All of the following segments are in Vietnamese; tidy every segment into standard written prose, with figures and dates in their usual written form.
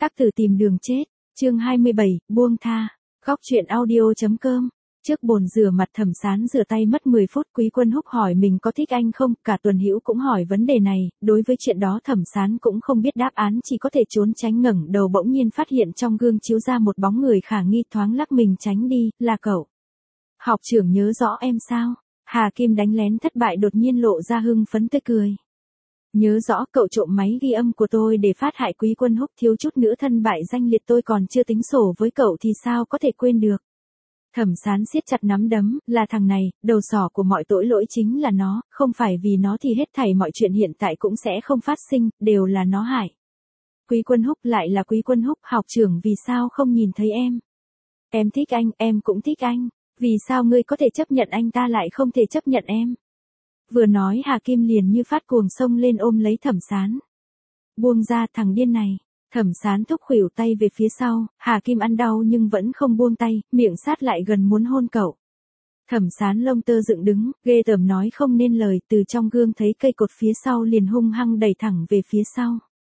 Tác tử tìm đường chết, chương 27, buông tha, góc truyện audio.com. Trước bồn rửa mặt Thẩm Sán rửa tay mất 10 phút, Quý Quân Húc hỏi mình có thích anh không, cả Tuần Hữu cũng hỏi vấn đề này, đối với chuyện đó Thẩm Sán cũng không biết đáp án, chỉ có thể trốn tránh. Ngẩng đầu bỗng nhiên phát hiện trong gương chiếu ra một bóng người khả nghi, thoáng lắc mình tránh đi, là cậu. Học trưởng nhớ rõ em sao? Hà Kim đánh lén thất bại đột nhiên lộ ra hưng phấn tươi cười. Nhớ rõ, cậu trộm máy ghi âm của tôi để phát hại Quý Quân Húc, thiếu chút nữa thân bại danh liệt, tôi còn chưa tính sổ với cậu thì sao có thể quên được. Thẩm Sán siết chặt nắm đấm, là thằng này, đầu sỏ của mọi tội lỗi chính là nó, không phải vì nó thì hết thảy mọi chuyện hiện tại cũng sẽ không phát sinh, đều là nó hại. Quý Quân Húc, lại là Quý Quân Húc, học trưởng vì sao không nhìn thấy em? Em thích anh, em cũng thích anh, vì sao ngươi có thể chấp nhận anh ta lại không thể chấp nhận em? Vừa nói Hà Kim liền như phát cuồng xông lên ôm lấy Thẩm Sán. Buông ra, thằng điên này. Thẩm Sán thúc khuỷu tay về phía sau, Hà Kim ăn đau nhưng vẫn không buông tay, miệng sát lại gần muốn hôn cậu. Thẩm Sán lông tơ dựng đứng, ghê tởm nói không nên lời, từ trong gương thấy cây cột phía sau liền hung hăng đẩy thẳng về phía sau.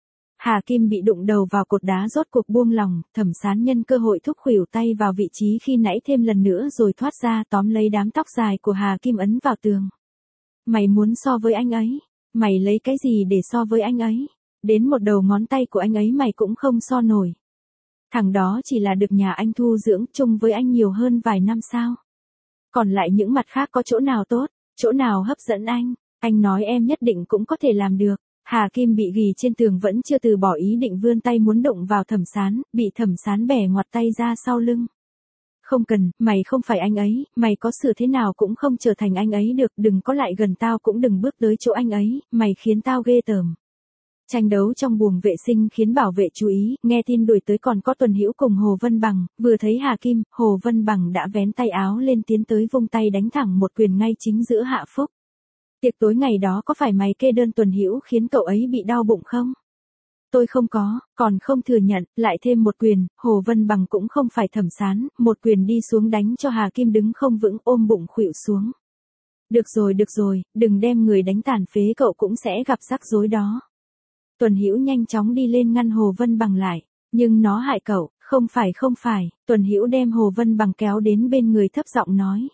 Hà Kim bị đụng đầu vào cột đá rốt cuộc buông lòng, Thẩm Sán nhân cơ hội thúc khuỷu tay vào vị trí khi nãy thêm lần nữa rồi thoát ra, tóm lấy đám tóc dài của Hà Kim ấn vào tường. Mày muốn so với anh ấy? Mày lấy cái gì để so với anh ấy? Đến một đầu ngón tay của anh ấy mày cũng không so nổi. Thằng đó chỉ là được nhà anh thu dưỡng, chung với anh nhiều hơn vài năm sao? Còn lại những mặt khác có chỗ nào tốt, chỗ nào hấp dẫn anh? Anh nói em nhất định cũng có thể làm được. Hà Kim bị ghì trên tường vẫn chưa từ bỏ ý định, vươn tay muốn đụng vào Thẩm Sán, bị Thẩm Sán bẻ ngoặt tay ra sau lưng. Không cần, mày không phải anh ấy, mày có sửa thế nào cũng không trở thành anh ấy được, đừng có lại gần tao, cũng đừng bước tới chỗ anh ấy, mày khiến tao ghê tởm. Tranh đấu trong buồng vệ sinh khiến bảo vệ chú ý, nghe tin đuổi tới còn có Tuần Hữu cùng Hồ Vân Bằng, vừa thấy Hà Kim, Hồ Vân Bằng đã vén tay áo lên tiến tới vung tay đánh thẳng một quyền ngay chính giữa hạ phúc. Tiệc tối ngày đó có phải mày kê đơn Tuần Hữu khiến cậu ấy bị đau bụng không? Tôi không có, còn không thừa nhận, lại thêm một quyền, Hồ Vân Bằng cũng không phải Thẩm Sán, một quyền đi xuống đánh cho Hà Kim đứng không vững, ôm bụng khuỵu xuống. Được rồi, đừng đem người đánh tàn phế, cậu cũng sẽ gặp rắc rối đó. Tuần Hữu nhanh chóng đi lên ngăn Hồ Vân Bằng lại, nhưng nó hại cậu, không phải, Tuần Hữu đem Hồ Vân Bằng kéo đến bên người thấp giọng nói.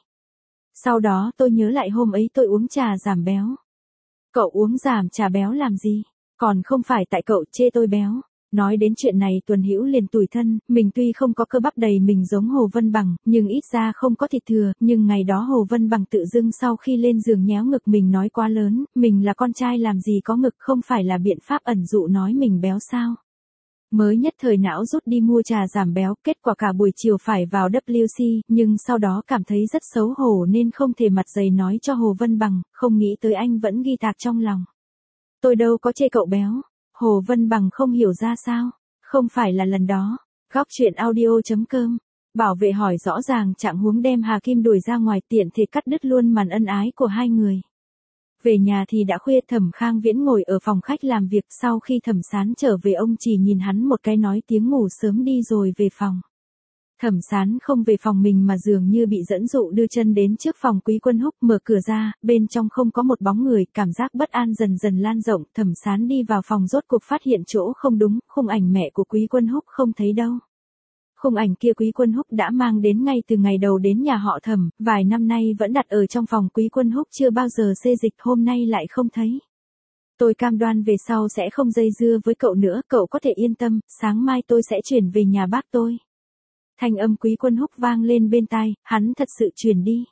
Sau đó tôi nhớ lại hôm ấy tôi uống trà giảm béo. Cậu uống giảm trà béo làm gì? Còn không phải tại cậu chê tôi béo. Nói đến chuyện này Tuần Hữu liền tủi thân, mình tuy không có cơ bắp đầy mình giống Hồ Vân Bằng, nhưng ít ra không có thịt thừa, nhưng ngày đó Hồ Vân Bằng tự dưng sau khi lên giường nhéo ngực mình nói quá lớn, mình là con trai làm gì có ngực, không phải là biện pháp ẩn dụ nói mình béo sao. Mới nhất thời não rút đi mua trà giảm béo, kết quả cả buổi chiều phải vào WC, nhưng sau đó cảm thấy rất xấu hổ nên không thể mặt dày nói cho Hồ Vân Bằng, không nghĩ tới anh vẫn ghi tạc trong lòng. Tôi đâu có chê cậu béo. Hồ Vân Bằng không hiểu ra sao. Không phải là lần đó. Góc truyện audio.com. Bảo vệ hỏi rõ ràng trạng huống, đem Hà Kim đuổi ra ngoài, tiện thể cắt đứt luôn màn ân ái của hai người. Về nhà thì đã khuya, Thẩm Khang Viễn ngồi ở phòng khách làm việc, sau khi Thẩm Sán trở về ông chỉ nhìn hắn một cái nói tiếng ngủ sớm đi rồi về phòng. Thẩm Sán không về phòng mình mà dường như bị dẫn dụ đưa chân đến trước phòng Quý Quân Húc, mở cửa ra, bên trong không có một bóng người, cảm giác bất an dần dần lan rộng, Thẩm Sán đi vào phòng rốt cuộc phát hiện chỗ không đúng, khung ảnh mẹ của Quý Quân Húc không thấy đâu. Khung ảnh kia Quý Quân Húc đã mang đến ngay từ ngày đầu đến nhà họ Thẩm, vài năm nay vẫn đặt ở trong phòng Quý Quân Húc chưa bao giờ xê dịch, hôm nay lại không thấy. Tôi cam đoan về sau sẽ không dây dưa với cậu nữa, cậu có thể yên tâm, sáng mai tôi sẽ chuyển về nhà bác tôi. Thanh âm Quý Quân Húc vang lên bên tai, hắn thật sự chuyển đi.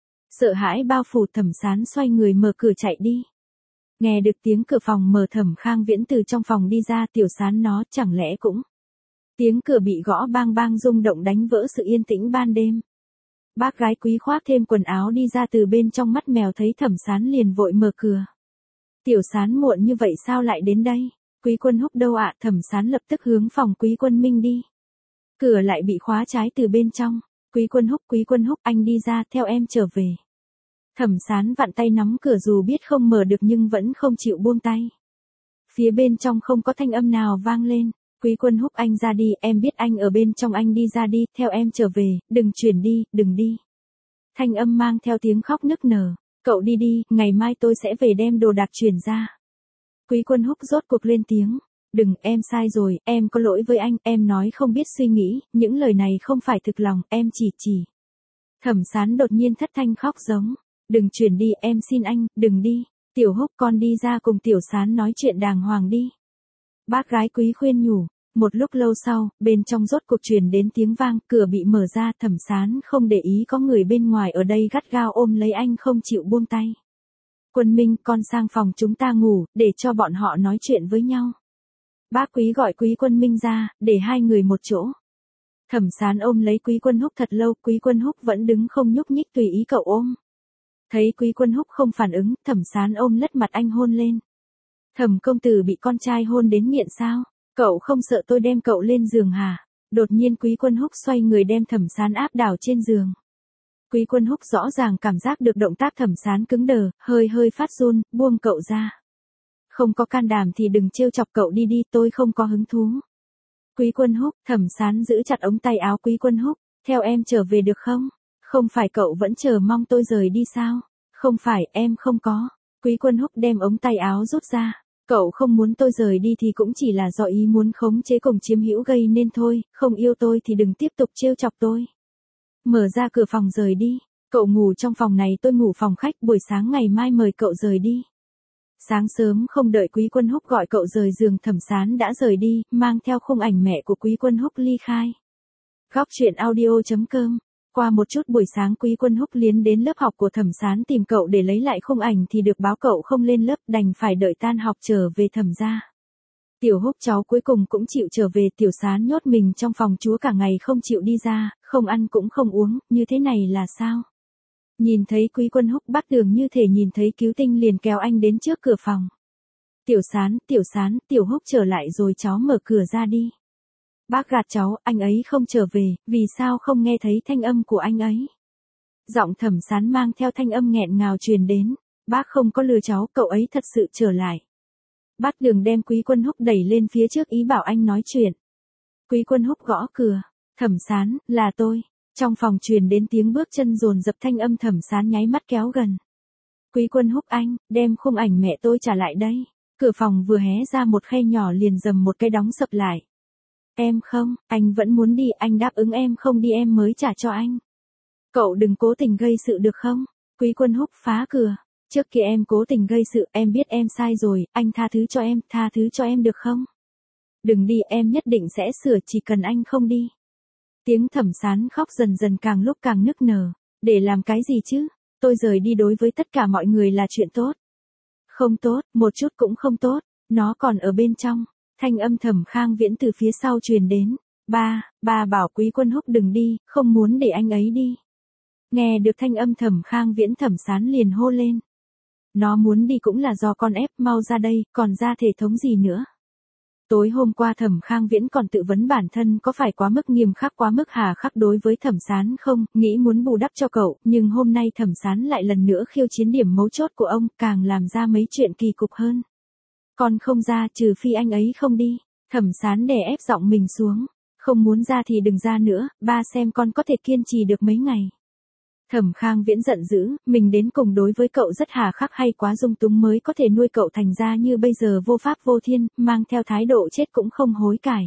Sợ hãi bao phủ, Thẩm Sán xoay người mở cửa chạy đi. Nghe được tiếng cửa phòng mở, Thẩm Khang Viễn từ trong phòng đi ra, Tiểu Sán nó chẳng lẽ cũng. Tiếng cửa bị gõ bang bang rung động đánh vỡ sự yên tĩnh ban đêm. Bác gái Quý khoác thêm quần áo đi ra từ bên trong, mắt mèo thấy Thẩm Sán liền vội mở cửa. Tiểu Sán muộn như vậy sao lại đến đây? Quý Quân Húc đâu ạ? Thẩm Sán lập tức hướng phòng Quý Quân Minh đi. Cửa lại bị khóa trái từ bên trong. Quý Quân Húc, anh đi ra, theo em trở về. Thẩm Sán vặn tay nắm cửa, dù biết không mở được nhưng vẫn không chịu buông tay. Phía bên trong không có thanh âm nào vang lên. Quý Quân Húc, anh ra đi, em biết anh ở bên trong, anh đi ra đi, theo em trở về, đừng chuyển đi, đừng đi. Thanh âm mang theo tiếng khóc nức nở. Cậu đi đi, ngày mai tôi sẽ về đem đồ đạc chuyển ra. Quý Quân Húc rốt cuộc lên tiếng. Đừng, em sai rồi, em có lỗi với anh, em nói không biết suy nghĩ, những lời này không phải thực lòng, em chỉ. Thẩm Sán đột nhiên thất thanh khóc giống. Đừng chuyển đi, em xin anh, đừng đi. Tiểu Húc, con đi ra cùng Tiểu Sán nói chuyện đàng hoàng đi. Bác gái Quý khuyên nhủ. Một lúc lâu sau, bên trong rốt cuộc truyền đến tiếng vang, cửa bị mở ra, Thẩm Sán không để ý có người bên ngoài ở đây gắt gao ôm lấy anh không chịu buông tay. Quân Minh, con sang phòng chúng ta ngủ, để cho bọn họ nói chuyện với nhau. Bác Quý gọi Quý Quân Minh ra, để hai người một chỗ. Thẩm Sán ôm lấy Quý Quân Húc thật lâu, Quý Quân Húc vẫn đứng không nhúc nhích tùy ý cậu ôm. Thấy Quý Quân Húc không phản ứng, Thẩm Sán ôm lất mặt anh hôn lên. Thẩm công tử bị con trai hôn đến nghiện sao? Cậu không sợ tôi đem cậu lên giường hả? Đột nhiên Quý Quân Húc xoay người đem Thẩm Sán áp đảo trên giường. Quý Quân Húc rõ ràng cảm giác được động tác Thẩm Sán cứng đờ, hơi phát run, buông cậu ra. Không có can đảm thì đừng trêu chọc cậu đi, tôi không có hứng thú. Quý Quân Húc, Thẩm Sán giữ chặt ống tay áo Quý Quân Húc, theo em trở về được không? Không phải cậu vẫn chờ mong tôi rời đi sao? Không phải, em không có. Quý Quân Húc đem ống tay áo rút ra. Cậu không muốn tôi rời đi thì cũng chỉ là do ý muốn khống chế cùng chiếm hữu gây nên thôi, không yêu tôi thì đừng tiếp tục trêu chọc tôi. Mở ra cửa phòng rời đi. Cậu ngủ trong phòng này, tôi ngủ phòng khách, buổi sáng ngày mai mời cậu rời đi. Sáng sớm không đợi Quý Quân Húc gọi cậu rời giường, Thẩm Sán đã rời đi, mang theo khung ảnh mẹ của Quý Quân Húc ly khai. Góc truyện audio.com. Qua một chút buổi sáng Quý Quân Húc liến đến lớp học của Thẩm Sán tìm cậu để lấy lại khung ảnh thì được báo cậu không lên lớp, đành phải đợi tan học trở về Thẩm gia. Tiểu Húc cháu cuối cùng cũng chịu trở về, Tiểu Sán nhốt mình trong phòng chúa cả ngày không chịu đi ra, không ăn cũng không uống, như thế này là sao? Nhìn thấy Quý Quân Húc bắt Đường như thể nhìn thấy cứu tinh liền kéo anh đến trước cửa phòng. Tiểu Sán, Tiểu Húc trở lại rồi, cháu mở cửa ra đi. Bác gạt cháu, anh ấy không trở về, vì sao không nghe thấy thanh âm của anh ấy? Giọng Thẩm Sán mang theo thanh âm nghẹn ngào truyền đến. Bác không có lừa cháu, cậu ấy thật sự trở lại. Bác Đường đem Quý Quân Húc đẩy lên phía trước ý bảo anh nói chuyện. Quý Quân Húc gõ cửa. Thẩm Sán, là tôi. Trong phòng truyền đến tiếng bước chân dồn dập, thanh âm Thẩm Sán nháy mắt kéo gần. Quý Quân Húc, anh, đem khung ảnh mẹ tôi trả lại đây. Cửa phòng vừa hé ra một khe nhỏ liền dầm một cái đóng sập lại. Em không, anh vẫn muốn đi, anh đáp ứng em không đi em mới trả cho anh. Cậu đừng cố tình gây sự được không? Quý Quân Húc phá cửa. Trước kia em cố tình gây sự, em biết em sai rồi, anh tha thứ cho em được không? Đừng đi, em nhất định sẽ sửa, chỉ cần anh không đi. Tiếng Thẩm Sán khóc dần dần càng lúc càng nức nở. Để làm cái gì chứ? Tôi rời đi đối với tất cả mọi người là chuyện tốt. Không tốt, một chút cũng không tốt, nó còn ở bên trong. Thanh âm Thẩm Khang Viễn từ phía sau truyền đến. Ba bảo Quý Quân Húc đừng đi, không muốn để anh ấy đi. Nghe được thanh âm Thẩm Khang Viễn, Thẩm Sán liền hô lên. Nó muốn đi cũng là do con ép, mau ra đây, còn ra thể thống gì nữa. Tối hôm qua Thẩm Khang Viễn còn tự vấn bản thân có phải quá mức nghiêm khắc, quá mức hà khắc đối với Thẩm Sán không, nghĩ muốn bù đắp cho cậu, nhưng hôm nay Thẩm Sán lại lần nữa khiêu chiến điểm mấu chốt của ông, càng làm ra mấy chuyện kỳ cục hơn. Con không ra, trừ phi anh ấy không đi. Thẩm Sán đè ép giọng mình xuống. Không muốn ra thì đừng ra nữa, ba xem con có thể kiên trì được mấy ngày. Thẩm Khang Viễn giận dữ, mình đến cùng đối với cậu rất hà khắc hay quá dung túng mới có thể nuôi cậu thành ra như bây giờ vô pháp vô thiên, mang theo thái độ chết cũng không hối cải.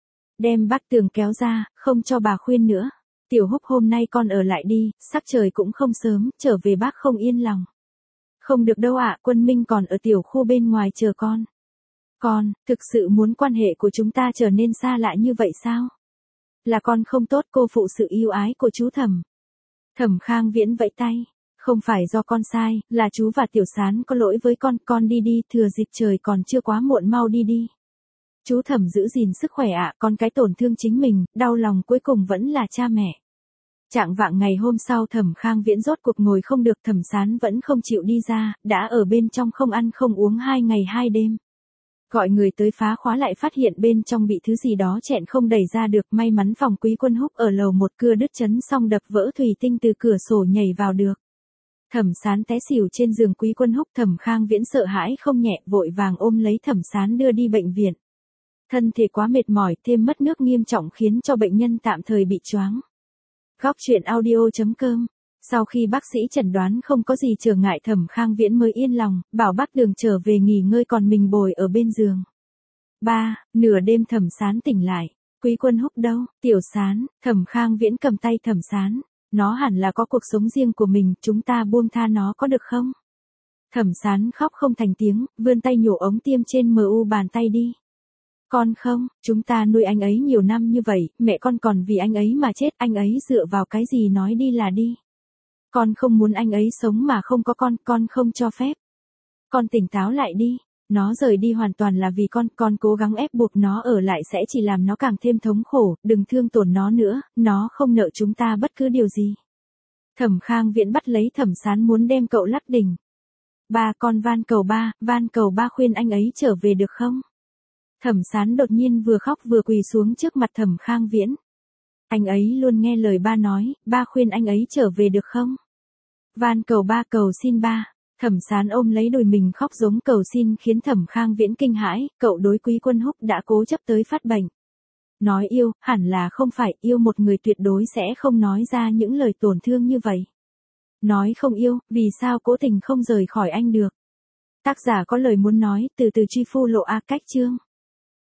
Đem Bác Tường kéo ra, không cho bà khuyên nữa. Tiểu Húc, hôm nay con ở lại đi, sắc trời cũng không sớm, trở về bác không yên lòng. Không được đâu ạ, Quân Minh còn ở tiểu khu bên ngoài chờ con. Con, thực sự muốn quan hệ của chúng ta trở nên xa lạ như vậy sao? Là con không tốt, cô phụ sự yêu ái của chú Thẩm. Thẩm Khang Viễn vẫy tay. Không phải do con sai, là chú và Tiểu Sán có lỗi với con đi đi, thừa dịp trời còn chưa quá muộn mau đi đi. Chú Thẩm giữ gìn sức khỏe ạ, con cái tổn thương chính mình, đau lòng cuối cùng vẫn là cha mẹ. Trạng vạng ngày hôm sau Thẩm Khang Viễn rốt cuộc ngồi không được, Thẩm Sán vẫn không chịu đi ra, đã ở bên trong không ăn không uống 2 ngày 2 đêm. Gọi người tới phá khóa lại phát hiện bên trong bị thứ gì đó chẹn không đẩy ra được, may mắn phòng Quý Quân Húc ở lầu 1 cưa đứt chấn xong đập vỡ thủy tinh từ cửa sổ nhảy vào được. Thẩm Sán té xỉu trên giường Quý Quân Húc, Thẩm Khang Viễn sợ hãi không nhẹ, vội vàng ôm lấy Thẩm Sán đưa đi bệnh viện. Thân thể quá mệt mỏi, thêm mất nước nghiêm trọng khiến cho bệnh nhân tạm thời bị choáng. Góc truyện audio.com. Sau khi bác sĩ chẩn đoán không có gì trở ngại, Thẩm Khang Viễn mới yên lòng, bảo Bác Đường trở về nghỉ ngơi còn mình bồi ở bên giường. 3. Nửa đêm Thẩm Sán tỉnh lại. Quý Quân Húc đâu? Tiểu Sán, Thẩm Khang Viễn cầm tay Thẩm Sán. Nó hẳn là có cuộc sống riêng của mình, chúng ta buông tha nó có được không? Thẩm Sán khóc không thành tiếng, vươn tay nhổ ống tiêm trên mu bàn tay đi. Con không, chúng ta nuôi anh ấy nhiều năm như vậy, mẹ con còn vì anh ấy mà chết, anh ấy dựa vào cái gì nói đi là đi. Con không muốn anh ấy sống mà không có con không cho phép. Con tỉnh táo lại đi. Nó rời đi hoàn toàn là vì con cố gắng ép buộc nó ở lại sẽ chỉ làm nó càng thêm thống khổ, đừng thương tổn nó nữa, nó không nợ chúng ta bất cứ điều gì. Thẩm Khang Viễn bắt lấy Thẩm Sán muốn đem cậu lắc đỉnh. Ba, con van cầu ba khuyên anh ấy trở về được không? Thẩm Sán đột nhiên vừa khóc vừa quỳ xuống trước mặt Thẩm Khang Viễn. Anh ấy luôn nghe lời ba nói, ba khuyên anh ấy trở về được không? Van cầu ba, cầu xin ba. Thẩm Sán ôm lấy đùi mình khóc giống cầu xin khiến Thẩm Khang Viễn kinh hãi, cậu đối Quý Quân Húc đã cố chấp tới phát bệnh. Nói yêu, hẳn là không phải, yêu một người tuyệt đối sẽ không nói ra những lời tổn thương như vậy. Nói không yêu, vì sao cố tình không rời khỏi anh được? Tác giả có lời muốn nói, từ từ truy phu lộ A cách chương.